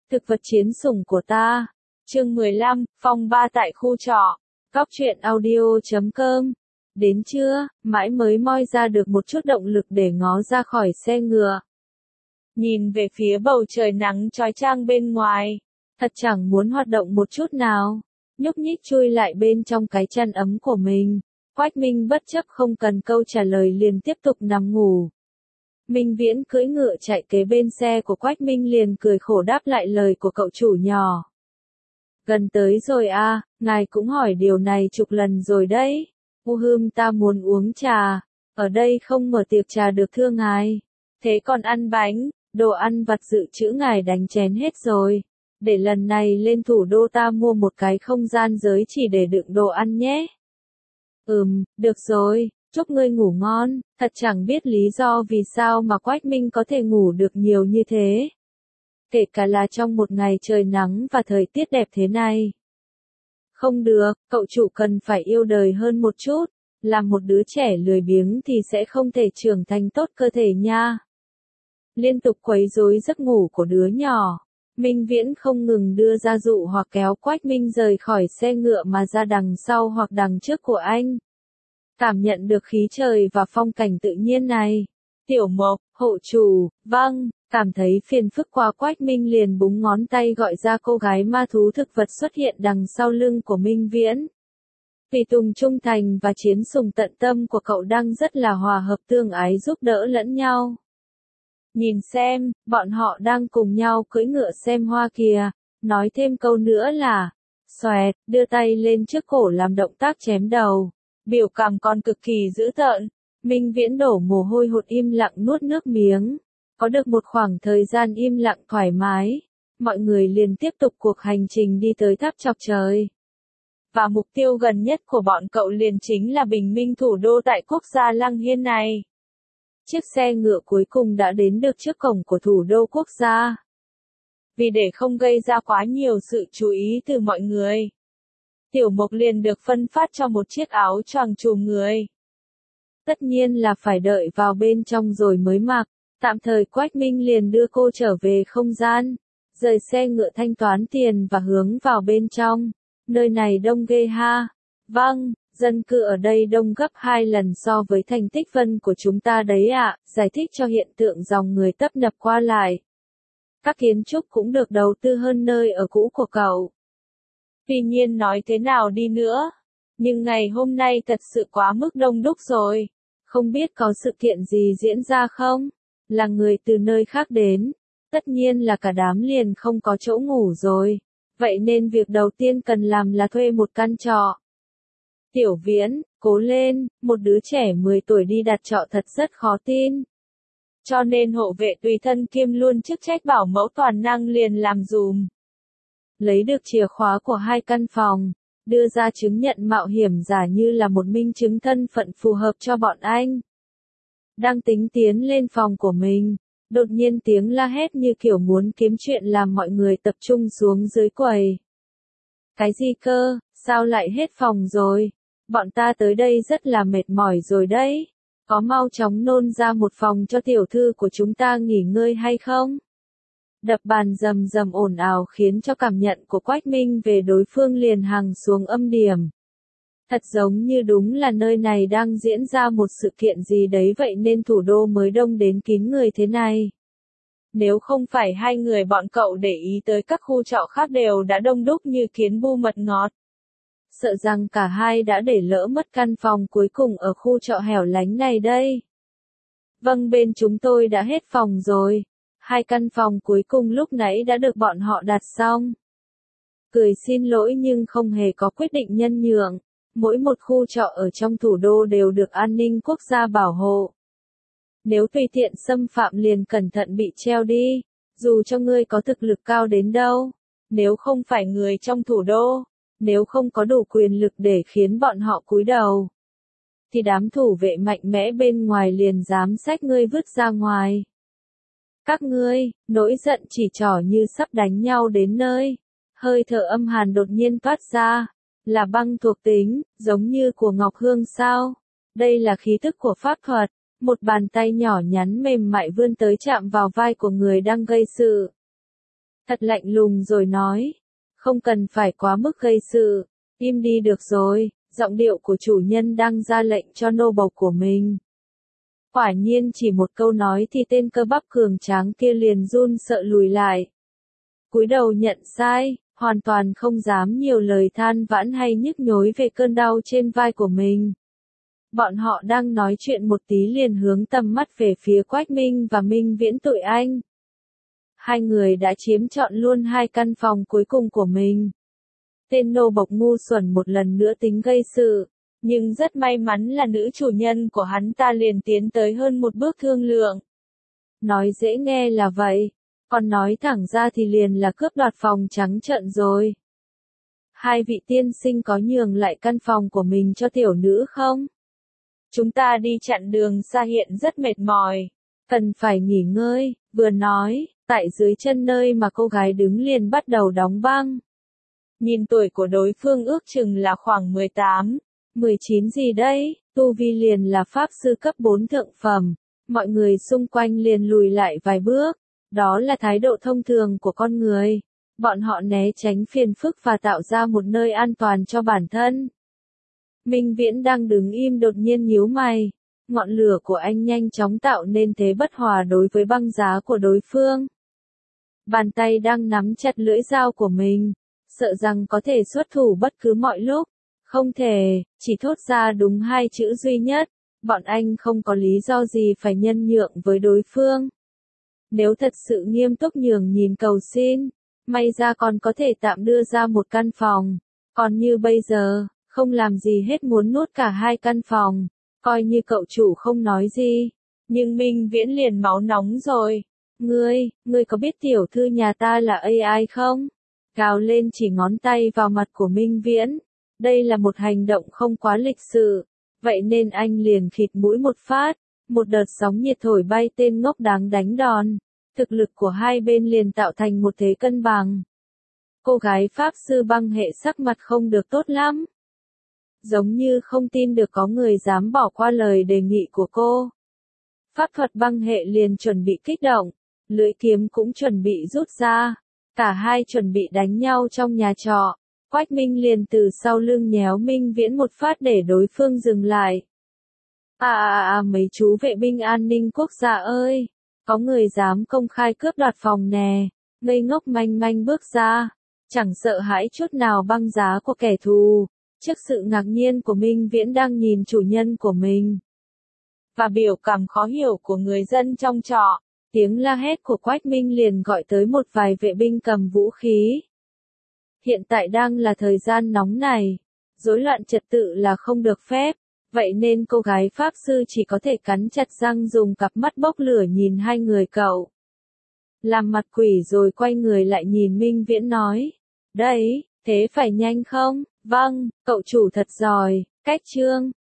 Thực vật chiến sủng của ta. Chương 15, phong ba tại khu trọ. Góc truyện audio.com. Đến trưa, mãi mới moi ra được một chút động lực để ngó ra khỏi xe ngựa. Nhìn về phía bầu trời nắng chói chang bên ngoài. Thật chẳng muốn hoạt động một chút nào. Nhúc nhích chui lại bên trong cái chăn ấm của mình. Quách Minh bất chấp không cần câu trả lời liền tiếp tục nằm ngủ. Minh Viễn cưỡi ngựa chạy kế bên xe của Quách Minh liền cười khổ đáp lại lời của cậu chủ nhỏ. Gần tới rồi à, ngài cũng hỏi điều này chục lần rồi đấy. Ta muốn uống trà, ở đây không mở tiệc trà được thưa ngài. Thế còn ăn bánh, đồ ăn vặt dự trữ ngài đánh chén hết rồi. Để lần này lên thủ đô ta mua một cái không gian giới chỉ để đựng đồ ăn nhé. Được rồi. Chúc ngươi ngủ ngon, thật chẳng biết lý do vì sao mà Quách Minh có thể ngủ được nhiều như thế. Kể cả là trong một ngày trời nắng và thời tiết đẹp thế này. Không được, cậu chủ cần phải yêu đời hơn một chút, làm một đứa trẻ lười biếng thì sẽ không thể trưởng thành tốt cơ thể nha. Liên tục quấy rối giấc ngủ của đứa nhỏ, Minh Viễn không ngừng đưa ra dụ hoặc kéo Quách Minh rời khỏi xe ngựa mà ra đằng sau hoặc đằng trước của anh. Cảm nhận được khí trời và phong cảnh tự nhiên này. Tiểu Mộc, hộ chủ, vâng, cảm thấy phiền phức quá Quách Minh liền búng ngón tay gọi ra cô gái ma thú thực vật xuất hiện đằng sau lưng của Minh Viễn. Tùy tùng trung thành và chiến sủng tận tâm của cậu đang rất là hòa hợp tương ái giúp đỡ lẫn nhau. Nhìn xem, bọn họ đang cùng nhau cưỡi ngựa xem hoa kìa, nói thêm câu nữa là, xoẹt, đưa tay lên trước cổ làm động tác chém đầu. Biểu cảm còn cực kỳ dữ tợn, Minh Viễn đổ mồ hôi hột im lặng nuốt nước miếng. Có được một khoảng thời gian im lặng thoải mái, mọi người liền tiếp tục cuộc hành trình đi tới tháp chọc trời. Và mục tiêu gần nhất của bọn cậu liền chính là bình minh thủ đô tại quốc gia Lăng Hiên này. Chiếc xe ngựa cuối cùng đã đến được trước cổng của thủ đô quốc gia. Vì để không gây ra quá nhiều sự chú ý từ mọi người, Tiểu Mộc liền được phân phát cho một chiếc áo choàng trùm người. Tất nhiên là phải đợi vào bên trong rồi mới mặc, tạm thời Quách Minh liền đưa cô trở về không gian, rời xe ngựa thanh toán tiền và hướng vào bên trong. Nơi này đông ghê ha. Vâng, dân cư ở đây đông gấp 2 lần so với thành Tích Vân của chúng ta đấy ạ, giải thích cho hiện tượng dòng người tấp nập qua lại. Các kiến trúc cũng được đầu tư hơn nơi ở cũ của cậu. Tuy nhiên nói thế nào đi nữa, nhưng ngày hôm nay thật sự quá mức đông đúc rồi. Không biết có sự kiện gì diễn ra không? Là người từ nơi khác đến. Tất nhiên là cả đám liền không có chỗ ngủ rồi. Vậy nên việc đầu tiên cần làm là thuê một căn trọ. Tiểu Viễn, cố lên, một đứa trẻ 10 tuổi đi đặt trọ thật rất khó tin. Cho nên hộ vệ tùy thân kiêm luôn chức trách bảo mẫu toàn năng liền làm dùm. Lấy được chìa khóa của 2 căn phòng, đưa ra chứng nhận mạo hiểm giả như là một minh chứng thân phận phù hợp cho bọn anh. Đang tính tiến lên phòng của mình, đột nhiên tiếng la hét như kiểu muốn kiếm chuyện làm mọi người tập trung xuống dưới quầy. Cái gì cơ, sao lại hết phòng rồi? Bọn ta tới đây rất là mệt mỏi rồi đấy. Có mau chóng nôn ra một phòng cho tiểu thư của chúng ta nghỉ ngơi hay không? Đập bàn rầm rầm ồn ào khiến cho cảm nhận của Quách Minh về đối phương liền hằng xuống âm điểm. Thật giống như đúng là nơi này đang diễn ra một sự kiện gì đấy vậy nên thủ đô mới đông đến kín người thế này. Nếu không phải hai người bọn cậu để ý tới các khu trọ khác đều đã đông đúc như kiến bu mật ngọt. Sợ rằng cả hai đã để lỡ mất căn phòng cuối cùng ở khu trọ hẻo lánh này đây. Vâng, bên chúng tôi đã hết phòng rồi. 2 căn phòng cuối cùng lúc nãy đã được bọn họ đặt xong. Cười xin lỗi nhưng không hề có quyết định nhân nhượng. Mỗi một khu trọ ở trong thủ đô đều được an ninh quốc gia bảo hộ. Nếu tùy tiện xâm phạm liền cẩn thận bị treo đi, dù cho ngươi có thực lực cao đến đâu. Nếu không phải người trong thủ đô, nếu không có đủ quyền lực để khiến bọn họ cúi đầu, thì đám thủ vệ mạnh mẽ bên ngoài liền dám xách ngươi vứt ra ngoài. Các ngươi, nỗi giận chỉ trỏ như sắp đánh nhau đến nơi. Hơi thở âm hàn đột nhiên toát ra. Là băng thuộc tính, giống như của Ngọc Hương sao? Đây là khí tức của pháp thuật. Một bàn tay nhỏ nhắn mềm mại vươn tới chạm vào vai của người đang gây sự. thật lạnh lùng rồi nói. Không cần phải quá mức gây sự, im đi được rồi, giọng điệu của chủ nhân đang ra lệnh cho nô bộc của mình. Quả nhiên chỉ một câu nói thì tên cơ bắp cường tráng kia liền run sợ lùi lại. Cúi đầu nhận sai, hoàn toàn không dám nhiều lời than vãn hay nhức nhối về cơn đau trên vai của mình. Bọn họ đang nói chuyện một tí liền hướng tầm mắt về phía Quách Minh và Minh Viễn tụi anh. Hai người đã chiếm trọn luôn hai căn phòng cuối cùng của mình. Tên nô bộc ngu xuẩn một lần nữa tính gây sự, nhưng rất may mắn là nữ chủ nhân của hắn ta liền tiến tới hơn một bước thương lượng. Nói dễ nghe là vậy, còn nói thẳng ra thì liền là cướp đoạt phòng trắng trợn rồi. Hai vị tiên sinh có nhường lại căn phòng của mình cho tiểu nữ không? Chúng ta đi chặn đường xa hiện rất mệt mỏi, cần phải nghỉ ngơi, vừa nói, tại dưới chân nơi mà cô gái đứng liền bắt đầu đóng băng. Nhìn tuổi của đối phương ước chừng là khoảng 18, 19 gì đấy, tu vi liền là pháp sư cấp 4 thượng phẩm, mọi người xung quanh liền lùi lại vài bước, đó là thái độ thông thường của con người, bọn họ né tránh phiền phức và tạo ra một nơi an toàn cho bản thân. Minh Viễn đang đứng im đột nhiên nhíu mày, ngọn lửa của anh nhanh chóng tạo nên thế bất hòa đối với băng giá của đối phương. Bàn tay đang nắm chặt lưỡi dao của mình, sợ rằng có thể xuất thủ bất cứ mọi lúc. Không thể, chỉ thốt ra đúng hai chữ duy nhất, bọn anh không có lý do gì phải nhân nhượng với đối phương. Nếu thật sự nghiêm túc nhường nhìn cầu xin, may ra còn có thể tạm đưa ra một căn phòng, còn như bây giờ, không làm gì hết muốn nuốt cả hai căn phòng, coi như cậu chủ không nói gì. Nhưng Minh Viễn liền máu nóng rồi. Ngươi có biết tiểu thư nhà ta là AI không? Gào lên chỉ ngón tay vào mặt của Minh Viễn. Đây là một hành động không quá lịch sự, vậy nên anh liền khịt mũi một phát, một đợt sóng nhiệt thổi bay tên ngốc đáng đánh đòn. Thực lực của hai bên liền tạo thành một thế cân bằng. Cô gái pháp sư băng hệ sắc mặt không được tốt lắm. Giống như không tin được có người dám bỏ qua lời đề nghị của cô. Pháp thuật băng hệ liền chuẩn bị kích động, lưỡi kiếm cũng chuẩn bị rút ra. Cả hai chuẩn bị đánh nhau trong nhà trọ. Quách Minh liền từ sau lưng nhéo Minh Viễn một phát để đối phương dừng lại. Mấy chú vệ binh an ninh quốc gia ơi, có người dám công khai cướp đoạt phòng nè, ngây ngốc manh manh bước ra, chẳng sợ hãi chút nào băng giá của kẻ thù, trước sự ngạc nhiên của Minh Viễn đang nhìn chủ nhân của mình. Và biểu cảm khó hiểu của người dân trong trọ, tiếng la hét của Quách Minh liền gọi tới một vài vệ binh cầm vũ khí. Hiện tại đang là thời gian nóng này, rối loạn trật tự là không được phép, vậy nên cô gái pháp sư chỉ có thể cắn chặt răng dùng cặp mắt bốc lửa nhìn hai người cậu. Làm mặt quỷ rồi quay người lại nhìn Minh Viễn nói, đấy, thế phải nhanh không? Vâng, cậu chủ thật giỏi, cách chương.